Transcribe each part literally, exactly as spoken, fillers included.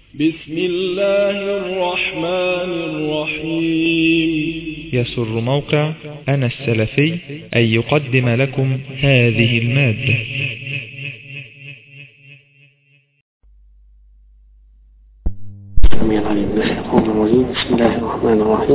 بسم الله الرحمن الرحيم. يسر موقع أنا السلفي أن يقدم لكم هذه المادة. سميع العليم من الشيطان الرجيم. بسم الله الرحمن الرحيم.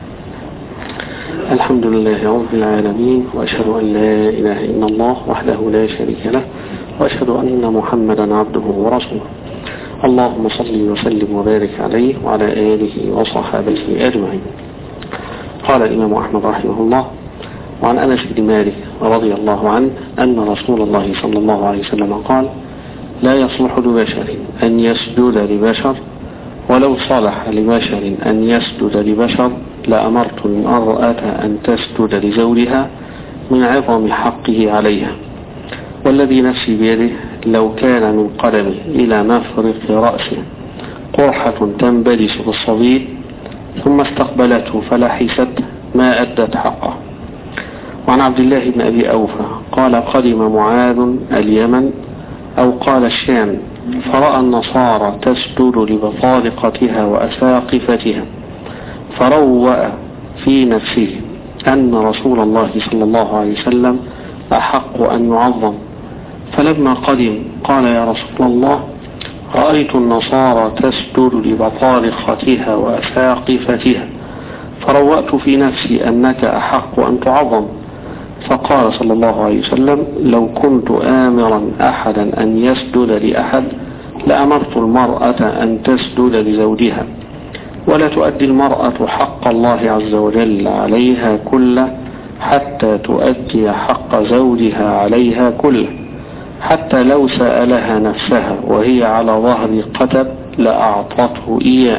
الحمد لله رب العالمين، وأشهد أن لا إله إلا الله وحده لا شريك له، وأشهد أن محمدا عبده ورسوله. اللهم صل وسلم وبارك عليه وعلى آله وصحابته أجمعين. قال الإمام أحمد رحمه الله: وعن أنس بن مالك رضي الله عنه أن رسول الله صلى الله عليه وسلم قال: لا يصلح لبشر أن يسجد لبشر، ولو صلح لبشر أن يسجد لبشر لأمرت المرأة أن تسجد لزوجها من عظم حقه عليها، والذي نفسي بيده لو كان من قدمه إلى مفرق رأسه قرحة تنبلش بالصديد ثم استقبلته فلحست ما أدت حقه. وعن عبد الله بن أبي أوفى قال: قدم معاذ اليمن أو قال الشام، فرأى النصارى تسجد لبطارقتها وأساقفتها، فروأ في نفسه أن رسول الله صلى الله عليه وسلم أحق أن يعظم، فلما قدم قال: يا رسول الله، رأيت النصارى تسجد لبطارقتها وأساقفتها، فروأت في نفسي أنك أحق أن تعظم. فقال صلى الله عليه وسلم: لو كنت آمرا أحدا أن يسجد لأحد لأمرت المرأة أن تسجد لزوجها، ولا تؤدي المرأة حق الله عز وجل عليها كله حتى تؤدي حق زوجها عليها كله، حتى لو سألها نفسها وهي على ظهر قتب لأعطته إياه.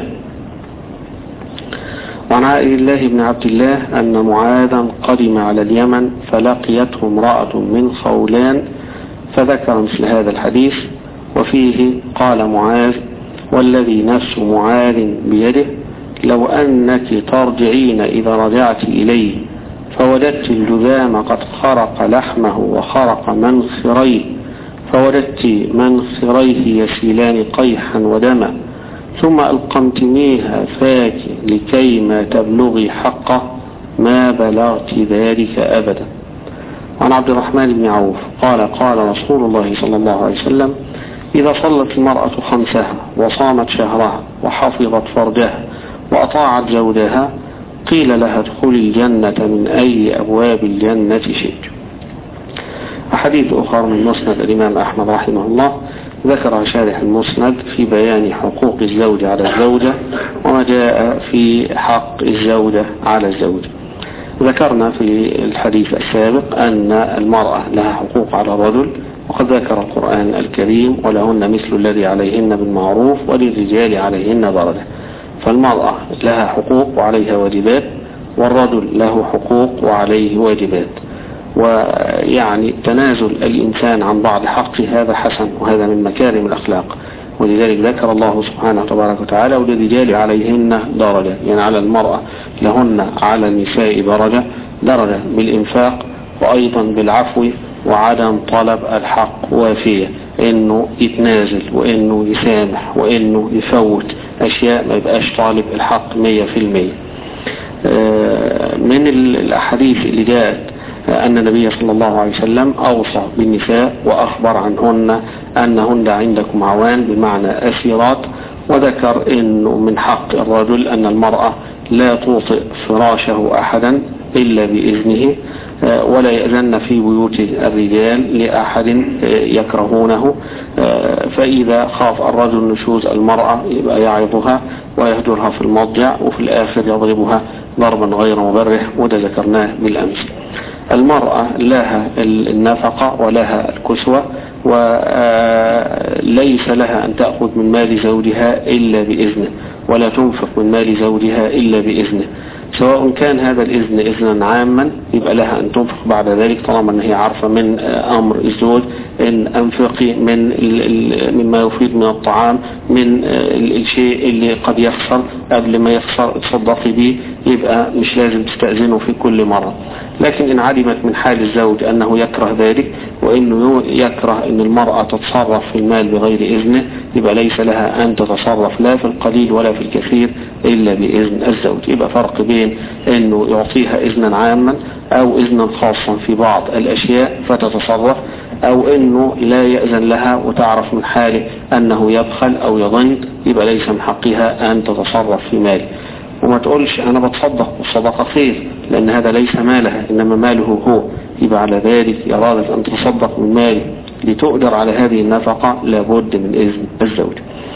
وعن عائذ الله بن عبد الله أن معاذا قدم على اليمن فلقيته امرأة من خولان، فذكر مثل هذا الحديث، وفيه قال معاذ: والذي نفس معاذ بيده لو أنك ترجعين إذا رجعت إليه فوجدت الجذام قد خرق لحمه وخرق منخريه، فوجدت منخريه يسيلان قيحا ودما، ثم ألقمتنيها فاك لكي ما تبلغي حقه، ما بلغت ذلك أبدا. عن عبد الرحمن بن عوف قال: قال رسول الله صلى الله عليه وسلم: إذا صلت المرأة خمسها وصامت شهرها وحفظت فرجها وأطاعت زوجها قيل لها ادخلي الجنة من أي أبواب الجنة شئت. أحاديث أخرى من مسند الإمام أحمد رحمه الله ذكر شارح المسند في بيان حقوق الزوج على الزوجة وما جاء في حق الزوجة على الزوج. ذكرنا في الحديث السابق أن المرأة لها حقوق على الرجل، وقد ذكر القرآن الكريم: ولهن مثل الذي عليهن بالمعروف وللرجال عليهن درجة. فالمرأة لها حقوق وعليها واجبات، والرجل له حقوق وعليه واجبات، ويعني تنازل الإنسان عن بعض حقه هذا حسن، وهذا من مكارم الأخلاق. ولذلك ذكر الله سبحانه وتبارك وتعالى: وللرجال عليهن درجة، يعني على المرأة لهن على النساء درجة، درجة بالإنفاق وأيضا بالعفو وعدم طلب الحق وافية، إنه يتنازل وإنه يسامح وإنه يفوت أشياء، ما يبقاش طالب الحق مية في المية. من الأحاديث اللي جاءت أن النبي صلى الله عليه وسلم أوصى بالنساء وأخبر عنهن أنهن عندكم عوان، بمعنى أسيرات، وذكر أنه من حق الرجل أن المرأة لا توطئ فراشه أحدا إلا بإذنه، ولا يأذن في بيوت الرجال لأحد يكرهونه، فإذا خاف الرجل نشوز المرأة يبقى يعظها ويهجرها في المضجع، وفي الآخر يضربها ضربا غير مبرح، وده ذكرناه بالأمس. المرأة لها النفقة ولها الكسوة، وليس لها أن تأخذ من مال زوجها إلا بإذنه، ولا تنفق من مال زوجها إلا بإذنه، سواء كان هذا الإذن إذنا عاما يبقى لها أن تنفق بعد ذلك، طالما أن هي عارفة من أمر الزوج إن أنفقي من مما يفيد من الطعام، من الشيء اللي قد يخسر قبل ما يخسر تصدقي به، يبقى مش لازم تستأذنه في كل مرة. لكن إن علمت من حال الزوج أنه يكره ذلك، وإنه يكره أن ان المرأة تتصرف في المال بغير اذنه، يبقى ليس لها ان تتصرف لا في القليل ولا في الكثير الا باذن الزوج. يبقى فرق بين انه يعطيها اذنا عاما او اذنا خاصا في بعض الاشياء فتتصرف، او انه لا يأذن لها وتعرف من حاله انه يبخل او يظن، يبقى ليس من حقها ان تتصرف في ماله. وما تقولش انا بتصدق والصدقة خير، لان هذا ليس مالها انما ماله هو، يبقى على ذلك يا راجل ان تتصدق من مالي لتقدر على هذه النفقة لابد من اذن الزوج.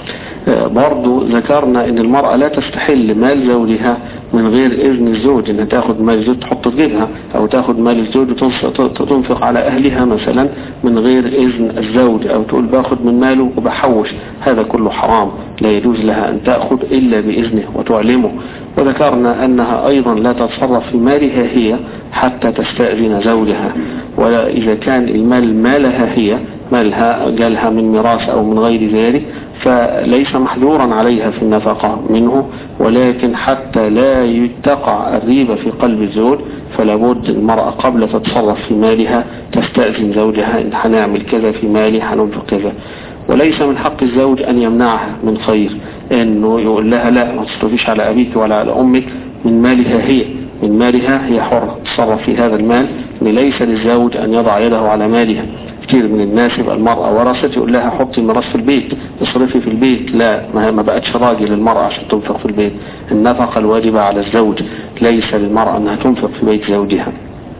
برضو ذكرنا ان المرأة لا تستحل مال زوجها من غير اذن الزوج، انها تاخد مال الزوج تحط في جيبها، او تاخد مال الزوج وتنفق على اهلها مثلا من غير اذن الزوج، او تقول باخد من ماله وبحوش، هذا كله حرام، لا يجوز لها ان تأخذ الا باذنه وتعلمه. وذكرنا انها ايضا لا تتصرف في مالها هي حتى تستأذن زوجها، ولا اذا كان المال مالها هي، مالها جالها من ميراث او من غير ذلك، فليس محذورا عليها في النفقة منه، ولكن حتى لا يتقع الريبة في قلب الزوج فلا بد المرأة قبل تتصرف في مالها تستأذن زوجها ان هنعمل كذا في مالي، هننفق كذا. وليس من حق الزوج ان يمنعها من خير، انه يقول لها لا ما تصرفيش على ابيك ولا على امك من مالها هي، من مالها هي حرة تصرف في هذا المال، ان ليس للزوج ان يضع يده على مالها. كتير من الناس يبقى المرأة ورثت يقول لها حطي الميراث في البيت، اصرفي في البيت، لا ما بقتش راجل المرأة عشان تنفق في البيت. النفقة الواجبة على الزوج، ليس للمرأة انها تنفق في بيت زوجها،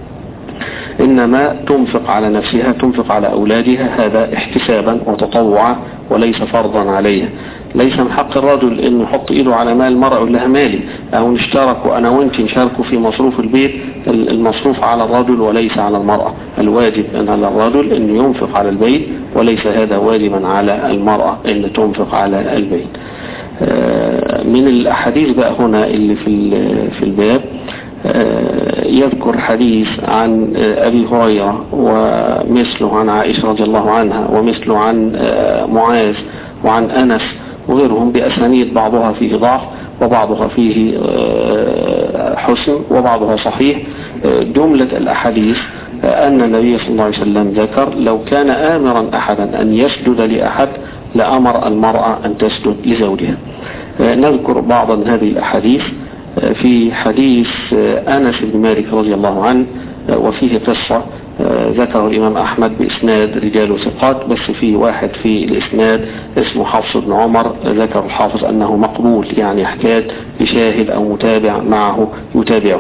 انما تنفق على نفسها، تنفق على اولادها، هذا احتسابا وتطوعا وليس فرضا عليها. ليس من حق الرجل انه يحط ايده على مال المرأة يقول لها مالي، او نشتركوا انا وانت نشاركوا في مصروف البيت، المصروف على الرجل وليس على المرأة. الواجب ان على الرجل انه ينفق على البيت، وليس هذا واجبا على المرأة ان تنفق على البيت. من الاحاديث بقى هنا اللي في في الباب يذكر حديث عن أبي هريرة ومثله عن عائشة رضي الله عنها، ومثله عن معاذ وعن أنس وغيرهم بأسانيد بعضها فيه ضعف وبعضها فيه حسن وبعضها صحيح. جملة الأحاديث أن النبي صلى الله عليه وسلم ذكر لو كان آمرا أحدا أن يسجد لأحد لأمر المرأة أن تسجد لزوجها. نذكر بعضا من هذه الأحاديث. في حديث أنس بن مالك رضي الله عنه وفيه قصة ذكره الإمام أحمد بإسناد رجال ثقات، بس في واحد في الإسناد اسمه حفص بن عمر ذكر الحافظ أنه مقبول، يعني يحتاج بشاهد أو متابع معه يتابعه.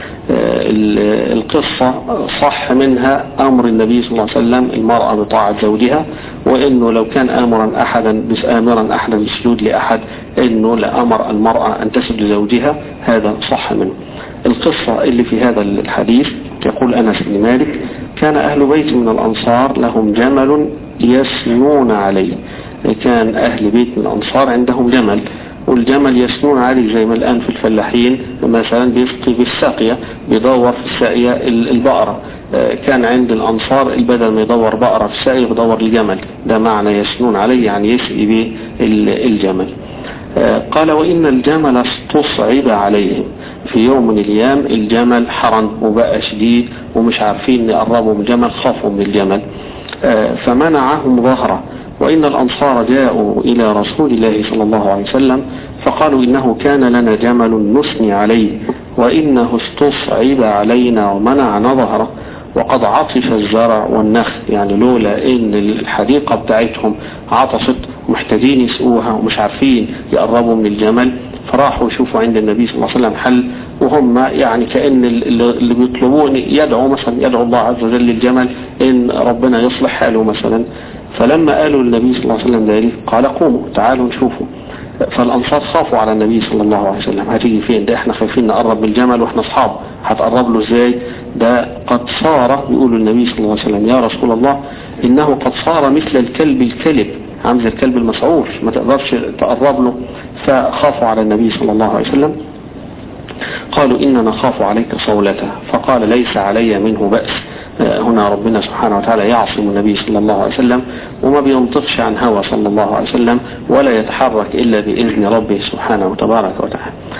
القصة صح منها أمر النبي صلى الله عليه وسلم المرأة بطاعة زوجها، وإنه لو كان آمرا أحدا بس آمرا أحدا بالسجود لأحد إنه لأمر المرأة أن تسجد لزوجها، هذا صح منه. القصة اللي في هذا الحديث يقول أنس بن مالك كان أهل بيت من الأنصار لهم جمل يسنون عليه. كان أهل بيت من الأنصار عندهم جمل، والجمل يسنون عليه زي ما الآن في الفلاحين مثلا بيسقي بالساقية، بيدور في الساقية البقرة. كان عند الأنصار البدل ما يدور بقرة في الساقية يدور الجمل، ده معنى يسنون عليه يعني يسقي به الجمل. قال وإن الجمل استصعب عليهم، في يوم من الأيام الجمل حرن وبقى شديد ومش عارفين يقربوا من الجمل، خافوا من الجمل فمنعهم ظهره. وإن الأنصار جاءوا إلى رسول الله صلى الله عليه وسلم فقالوا إنه كان لنا جمل نسني عليه وإنه استصعب علينا ومنعنا ظهره وقد عطف الزرع والنخل، يعني لولا إن الحديقة بتاعتهم عطفت محتاجين يسقوها ومش عارفين يقربوا من الجمل، فراحوا يشوفوا عند النبي صلى الله عليه وسلم حل، وهم يعني كأن اللي بيطلبون يدعوا مثلا يدعو الله عز وجل للجمل إن ربنا يصلح حاله مثلا. فلما قالوا للنبي صلى الله عليه وسلم ذلك قال قوموا تعالوا نشوفوا. فالأنصار خافوا على النبي صلى الله عليه وسلم، هتيجي فين ده احنا خايفين نقرب بالجمل واحنا اصحاب، هتقرب له ازاي؟ ده قد صار، بيقولوا النبي صلى الله عليه وسلم يا رسول الله انه قد صار مثل الكلب الكلب، عامل الكلب المسعور ما تقدرش تقرب له. فخافوا على النبي صلى الله عليه وسلم. قالوا إننا نخاف عليك صولته، فقال ليس علي منه بأس. هنا ربنا سبحانه وتعالى يعصم النبي صلى الله عليه وسلم وما بينطقش عن هوى صلى الله عليه وسلم ولا يتحرك إلا بإذن ربه سبحانه وتبارك وتعالى.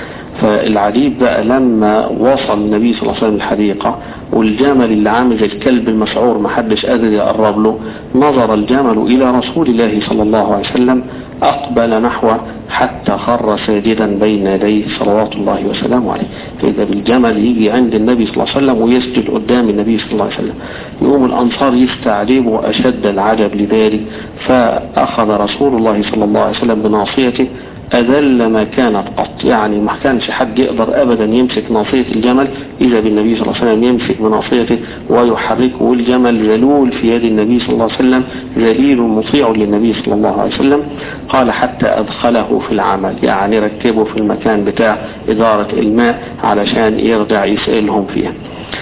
فالعجيب بقى لما وصل النبي صلى الله عليه وسلم الحديقة والجمل اللي عامل زي الكلب المسعور ما حدش قادر يقرب له، نظر الجمل إلى رسول الله صلى الله عليه وسلم أقبل نحوه حتى خر ساجدا بين يديه صلوات الله وسلامه عليه. فإذا بالجمل يجي عند النبي صلى الله عليه وسلم ويسجد قدام النبي صلى الله عليه وسلم، يقوم الأنصار يستعجبوا أشد العجب لذلك، فأخذ رسول الله صلى الله عليه وسلم بناصيته أذل ما كانت قط، يعني ما كانش حد يقدر أبدا يمسك ناصية الجمل، إذا بالنبي صلى الله عليه وسلم يمسك بناصيته ويحركه، والجمل ذلول في يد النبي صلى الله عليه وسلم ذليل مطيع للنبي صلى الله عليه وسلم. قال حتى أدخله في العمل، يعني ركبه في المكان بتاع إدارة الماء علشان يرجع يسألهم فيها.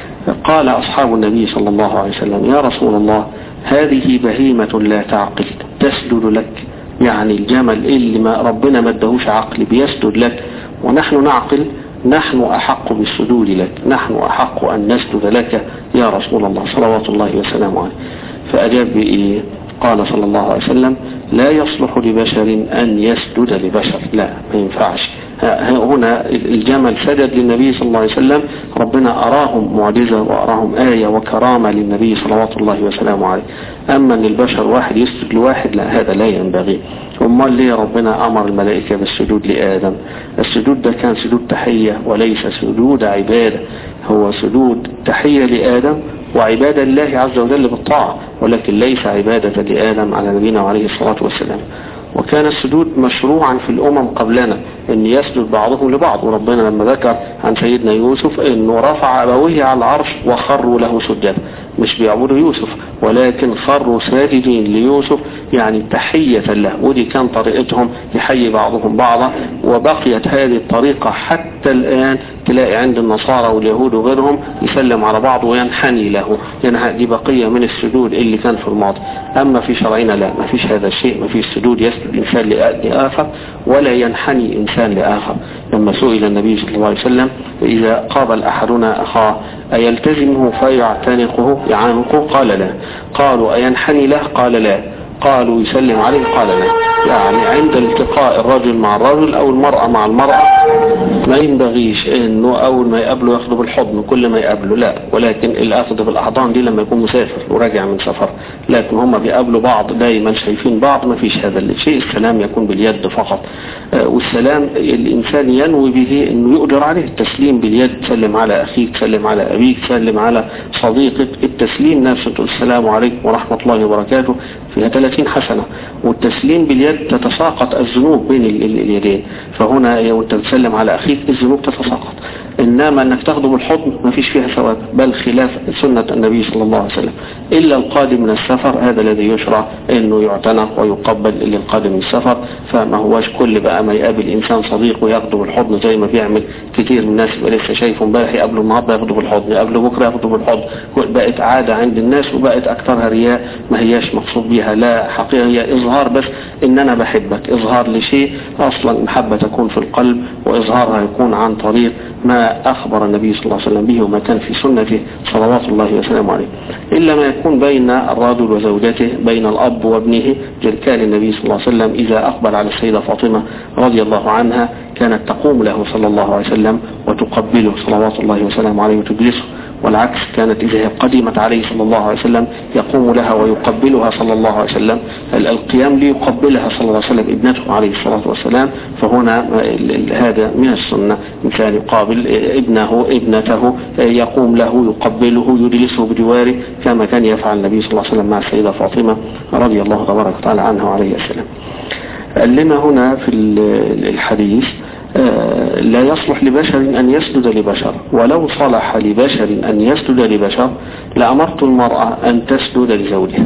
قال أصحاب النبي صلى الله عليه وسلم يا رسول الله هذه بهيمة لا تعقل تسجد لك، يعني الجمل اللي ما ربنا ما ادهوش عقل بيسجد لك ونحن نعقل، نحن أحق بالسجود لك، نحن أحق أن نسجد لك يا رسول الله صلوات الله وسلامه عليه. فأجاب بإيه؟ قال صلى الله عليه وسلم لا يصلح لبشر أن يسجد لبشر، لا ما ينفعش. هنا الجمل سجد للنبي صلى الله عليه وسلم، ربنا أراهم معجزة وأراهم آية وكرامة للنبي صلوات الله وسلامه عليه. أما أن البشر واحد يسجد لواحد لا، هذا لا ينبغي. أمال ليه ربنا أمر الملائكة بالسجود لآدم؟ السجود ده كان سجود تحية وليس سجود عبادة، هو سجود تحية لآدم وعبادة الله عز وجل بالطاعة، ولكن ليس عبادة لآدم على نبينا عليه الصلاة والسلام. وكان السجود مشروعا في الأمم قبلنا أن يسجد بعضهم لبعض، وربنا لما ذكر عن سيدنا يوسف أنه رفع أبويه على العرش وخروا له سجدا، مش بيعبدوا يوسف ولكن خروا ساجدين ليوسف، يعني تحية له، ودي كان طريقتهم يحيي بعضهم بعضا. وبقيت هذه الطريقة حتى الآن، تلاقي عند النصارى واليهود وغيرهم يسلم على بعض وينحني له، يعني دي بقية من السجود اللي كان في الماضي. أما في شرعنا لا، ما فيش هذا الشيء، ما فيش سجود يسجد الإنسان لآخر ولا ينحني إنسان لآخر. لما سئل النبي صلى الله عليه وسلم إذا قابل أحدنا أخاه أيلتزمه فيعتنقه يعانقه؟ قال لا. قالوا أينحني له؟ قال لا. قالوا يسلم عليه؟ قال لا. يعني عند التقاء الرجل مع الرجل أو المرأة مع المرأة ما ينبغيش انه اول ما يقابله ياخده بالحضن كل ما يقابله، لا، ولكن الاخذ بالاحضان دي لما يكون مسافر وراجع من سفر، لكن هم بيقابلوا بعض دايما شايفين بعض ما فيش هذا الشيء. السلام يكون باليد فقط، آه والسلام الانسان ينوي به انه يقدر عليه. التسليم باليد، تسلم على اخيك، تسلم على ابيك، تسلم على صديقك. التسليم نفسه تقول السلام عليكم ورحمة الله وبركاته فيها ثلاثين حسنة. والتسليم باليد تتساقط الذنوب بين اليدين، فهنا وانت تسلم على اخيك الذنوب تتساقط. انما انك تاخده بالحضن ما فيش فيها ثواب، بل خلاف سنة النبي صلى الله عليه وسلم. الا القادم من السفر هذا الذي يشرع انه يعتنق ويقبل للقادم من السفر، فما هواش كل بقى ما يقابل انسان صديقه ياخده بالحضن زي ما بيعمل كتير من الناس، يبقى لسه شايفه امبارح يقابله النهارده ياخده بالحضن، يقابله بكره ياخده بالحضن. بقت عادة عند الناس وبقت اكثرها رياء، ما هياش مقصود بيها لا حقيقة، هي اظهار بس ان انا بحبك، اظهار لشيء اصلا محبة تكون في القلب، واظهارها يكون عن طريق ما اخبر النبي صلى الله عليه وسلم به وما كان في سنته صلوات الله وسلامه عليه. الا ما يكون بين الرجل وزوجته، بين الاب وابنه. كان النبي صلى الله عليه وسلم اذا اقبل على السيدة فاطمة رضي الله عنها كانت تقوم له صلى الله عليه وسلم وتقبله صلوات الله وسلامه عليه وتجلسه، والعكس كانت إذا قدمت عليه صلى الله عليه وسلم يقوم لها ويقبلها صلى الله عليه وسلم. القيام ليقبلها صلى الله عليه وسلم ابنته عليه الصلاة والسلام، فهنا هذا من السنة، إنسان يقابل ابنه ابنته يقوم له يقبله يجلسه بجواره كما كان يفعل النبي صلى الله عليه وسلم مع السيدة فاطمة رضي الله تبارك وتعالى عنها وعليه السلام. لما هنا في الحديث لا يصلح لبشر أن يسجد لبشر، ولو صلح لبشر أن يسجد لبشر لأمرت المرأة أن تسجد لزوجها.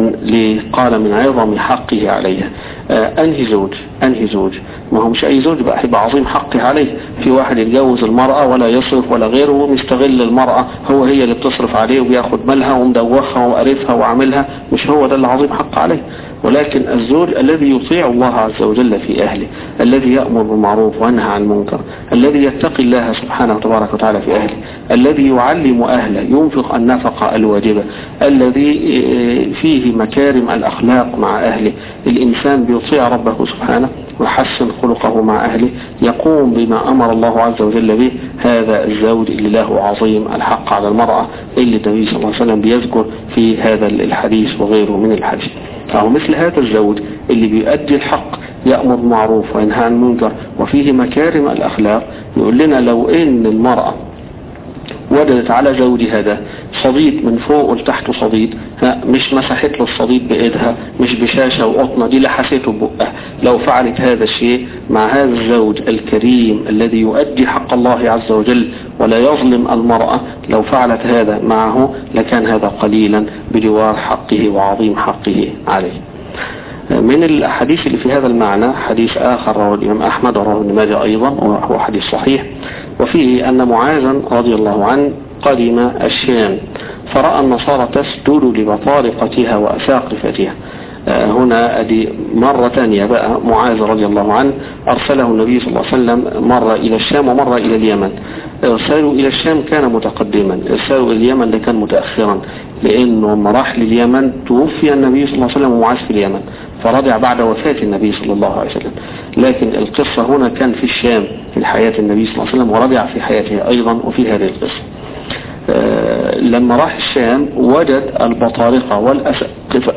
قال من عظم حقه عليها. أنهي زوج أنهي زوج ما هو مش أي زوج بقى يبقى عظيم حقه عليه. في واحد يتجوز المرأة ولا يصرف ولا غيره ومستغل المرأة، هو هي اللي بتصرف عليه وبياخد مالها ومدوخها وقرفها وعملها، مش هو ده اللي عظيم حق عليه. ولكن الزوج الذي يطيع الله عز وجل في أهله، الذي يأمر بالمعروف وينهى عن المنكر، الذي يتقي الله سبحانه وتبارك وتعالى في أهله، الذي يعلم أهله، ينفق النفقة الواجبة، الذي فيه وفيه مكارم الأخلاق مع أهله. الإنسان بيطيع ربه سبحانه ويحسن خلقه مع أهله، يقوم بما أمر الله عز وجل به. هذا الزوج اللي له عظيم الحق على المرأة اللي النبي صلى الله عليه وسلم بيذكر في هذا الحديث وغيره من الحديث. فهو مثل هذا الزوج اللي بيؤدي الحق، يأمر بالمعروف وينهى عن المنكر وفيه مكارم الأخلاق. يقول لنا لو إن المرأة وجدت على زوجها ده صديد من فوق ولتحت صديد، مش مسحت له الصديد بإيدها، مش بشاشة وقطنة، دي لحسته ببقها، لو فعلت هذا الشيء مع هذا الزوج الكريم الذي يؤدي حق الله عز وجل ولا يظلم المرأة، لو فعلت هذا معه لكان هذا قليلا بجوار حقه وعظيم حقه عليه. من الحديث اللي في هذا المعنى حديث آخر رواه الإمام أحمد ورواه ابن ماجه أيضا وهو حديث صحيح، وفيه أن معاذا رضي الله عنه قدم الشام فرأى النصارى تسجد لبطارقتها وأساقفتها. هنا أدي مرة ثانية بقى معاذ رضي الله عنه أرسله النبي صلى الله عليه وسلم مرة إلى الشام ومرة إلى اليمن. إرساله إلى الشام كان متقدما، إرساله إلى اليمن ده كان متأخرا، لأنه لما راح لليمن توفي النبي صلى الله عليه وسلم ومعاذ في اليمن فرجع بعد وفاة النبي صلى الله عليه وسلم. لكن القصة هنا كان في الشام في حياة النبي صلى الله عليه وسلم ورجع في حياته أيضا وفي هذه القصة. آه لما راح الشام وجد البطارقة والأسقفة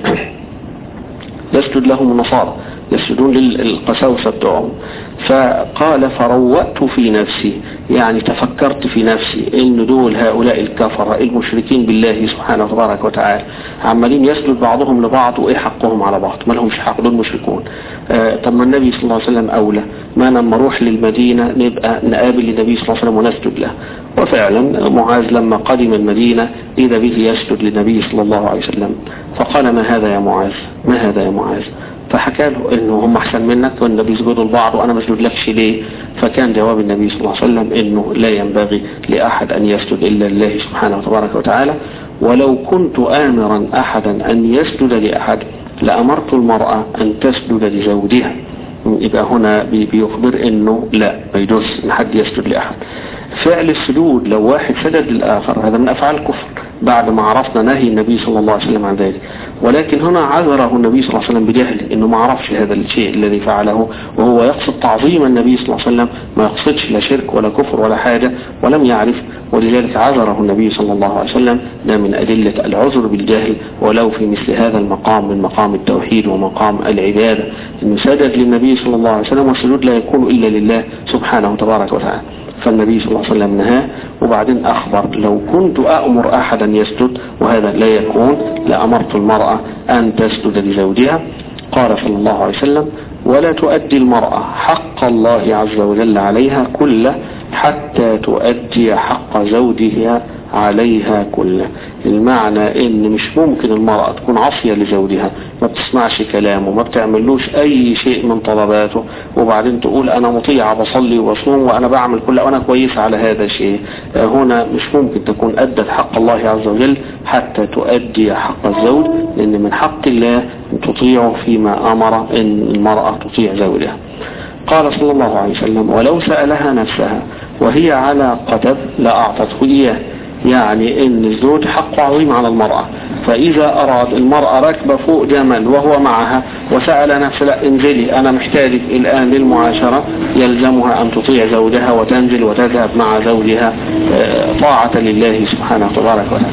يسجد لهم النصارى، يسجدون للقساوسة بتوعهم. فقال فروأت في نفسي، يعني تفكرت في نفسي ان دول هؤلاء الكفرة المشركين بالله سبحانه وتبارك وتعالى عمالين يسجد بعضهم لبعض، وايه حقهم على بعض؟ ما لهمش حق، دول مشركون. آه طب ما النبي صلى الله عليه وسلم اولى، ما لما اروح للمدينة نبقى نقابل النبي صلى الله عليه وسلم ونسجد له. وفعلا معاذ لما قدم المدينة إذا به يسجد للنبي صلى الله عليه وسلم، فقال ما هذا يا معاذ؟ ما هذا يا معاذ؟ فحكى له انه هم احسن منك وان بيسجدوا لبعض وانا ما اسجد لكش ليه؟ فكان جواب النبي صلى الله عليه وسلم انه لا ينبغي لاحد ان يسجد الا لله سبحانه وتبارك وتعالى، ولو كنت امرا احدا ان يسجد لاحد لامرت المرأة ان تسجد لزوجها. يبقى هنا بيخبر انه لا ما يجوز ان حد يسجد لاحد. فعل السجود لو واحد سجد للآخر هذا من أفعال الكفر بعد ما عرفنا نهي النبي صلى الله عليه وسلم عن ذلك، ولكن هنا عذره النبي صلى الله عليه وسلم بجهل انه ما عرفش هذا الشيء الذي فعله، وهو يقصد تعظيم النبي صلى الله عليه وسلم، ما يقصدش لا شرك ولا كفر ولا حاجة، ولم يعرف، ولذلك عذره النبي صلى الله عليه وسلم. ده من أدلة العذر بالجهل، ولو في مثل هذا المقام من مقام التوحيد ومقام العبادة انه سجد للنبي صلى الله عليه وسلم، والسجود لا يكون إلا لله سبحانه وتبارك وتعالى. فالنبي صلى الله عليه وسلم نهاه، وبعدين أخبر لو كنت أأمر أحدا يسجد وهذا لا يكون لأمرت المرأة أن تسجد لزوجها. قال صلى الله عليه وسلم ولا تؤدي المرأة حق الله عز وجل عليها كله حتى تؤدي حق زوجها عليها كله. المعنى ان مش ممكن المرأة تكون عصية لزوجها، ما بتسمعش كلامه، ما بتعملوش اي شيء من طلباته، وبعدين تقول انا مطيعة بصلي وبصوم وانا بعمل كل وانا كويسة على هذا الشيء. هنا مش ممكن تكون ادت حق الله عز وجل حتى تؤدي حق الزوج، لان من حق الله ان تطيعه فيما امر ان المرأة تطيع زوجها. قال صلى الله عليه وسلم ولو سألها نفسها وهي على قتب لأعطته إياه، يعني ان الزوج حق عظيم على المرأة، فاذا اراد المرأة راكبة فوق جمل وهو معها وسأل نفسه لا انزلي انا محتاجك الان للمعاشرة، يلزمها ان تطيع زوجها وتنزل وتذهب مع زوجها طاعة لله سبحانه وتبارك وتعالى.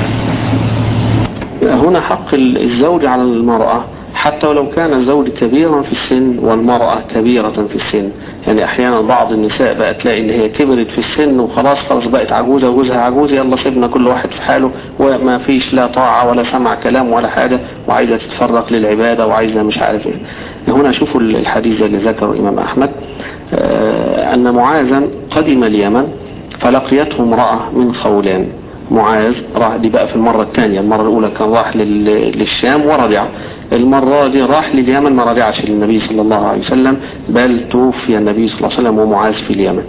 هنا حق الزوج على المرأة حتى ولو كان الزوج كبيرا في السن والمرأة كبيرة في السن. يعني احيانا بعض النساء بقى تلاقي ان هي كبرت في السن وخلاص خلاص بقت عجوزة وجوزها عجوز، يلا سيبنا كل واحد في حاله وما فيش لا طاعة ولا سمع كلام ولا حاجة، وعايزة تتفرق للعبادة وعايزة مش عارف ايه. هنا شوفوا الحديث اللي ذكره الامام احمد ان معاذا قدم اليمن فلقيته امرأة من خولان. معاذ راح دي بقى في المرة الثانية، المرة الاولى كان راح للشام ورجع، المرة دي راح لليمن ما رجعش للنبي صلى الله عليه وسلم، بل توفي النبي صلى الله عليه وسلم ومعاذ في اليمن.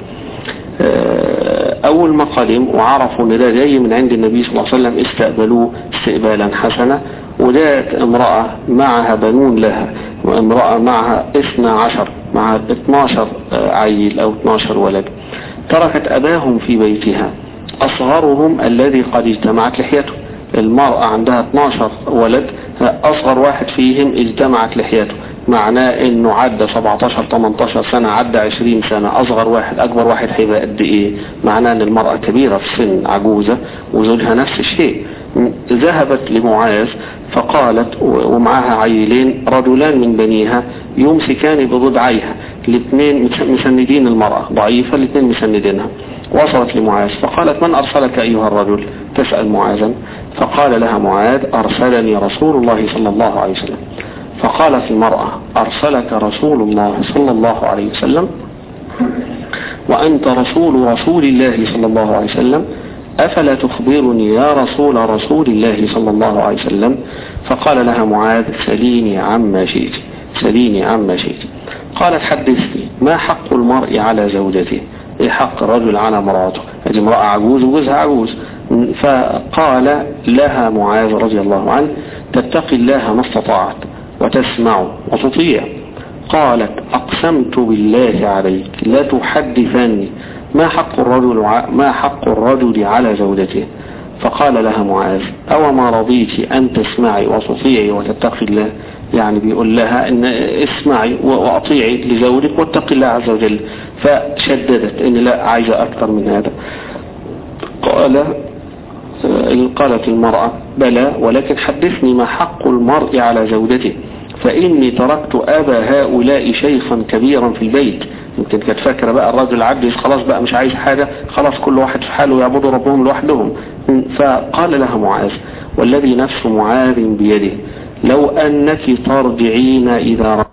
اول ما قدم وعرفوا ان ده جاي من عند النبي صلى الله عليه وسلم استقبلوه استقبالا حسنا، وجاءت امرأة معها بنون لها، وامرأة معها اثنى عشر مع اثناشر عيل او اثناشر ولد، تركت اباهم في بيتها، اصغرهم الذي قد اجتمعت لحيته، المرأة عندها اتناشر ولد، أصغر واحد فيهم اجتمعت لحياته، معناه انه عدى سبعتاشر تمنتاشر سنة، عدى عشرين سنة. اصغر واحد اكبر واحد هيبقى قد ايه؟ معناه ان المرأة كبيرة في السن، عجوزة، وزوجها نفس الشيء. ذهبت لمعاذ فقالت، ومعها عيلين رجلان من بنيها يمسكان بضدعيها، الاثنين مسندين المرأة ضعيفة، الاثنين مسندينها. وصلت لمعاذ فقالت: من أرسلك أيها الرجل؟ تسأل معاذا. فقال لها معاذ: أرسلني رسول الله صلى الله عليه وسلم. فقالت المرأة: أرسلك رسول الله صلى الله عليه وسلم وأنت رسول رسول الله صلى الله عليه وسلم، أفلا تخبرني يا رسول رسول الله صلى الله عليه وسلم؟ فقال لها معاذ: سليني عما شئت، سليني عما شئت. قالت: حدثني، ما حق المرء على زوجته؟ ايه حق الرجل على مراته؟ هذه امرأة عجوز وجوزها عجوز. فقال لها معاذ رضي الله عنه: تتقي الله ما استطاعت وتسمع وتطيع. قالت: أقسمت بالله عليك لا تحدثني ما حق الرجل ما حق الرجل على زوجته. فقال لها معاذ: أو ما رضيت أن تسمعي وتطيعي وتتقي الله؟ يعني بيقول لها ان اسمعي واطيعي لزوجك واتقي الله عز وجل. فشددت ان لا، عايزة اكثر من هذا. قال قالت المرأة: بلى، ولكن حدثني ما حق المرء على زوجته، فإني تركت أبا هؤلاء شيخا كبيرا في البيت. يمكن كانت فاكرة بقى الرجل عجز خلاص بقى مش عايز حاجة، خلاص كل واحد في حاله يعبدوا ربهم لوحدهم. فقال لها معاذ: والذي نفس معاذ بيده لو أنك ترجعين إذا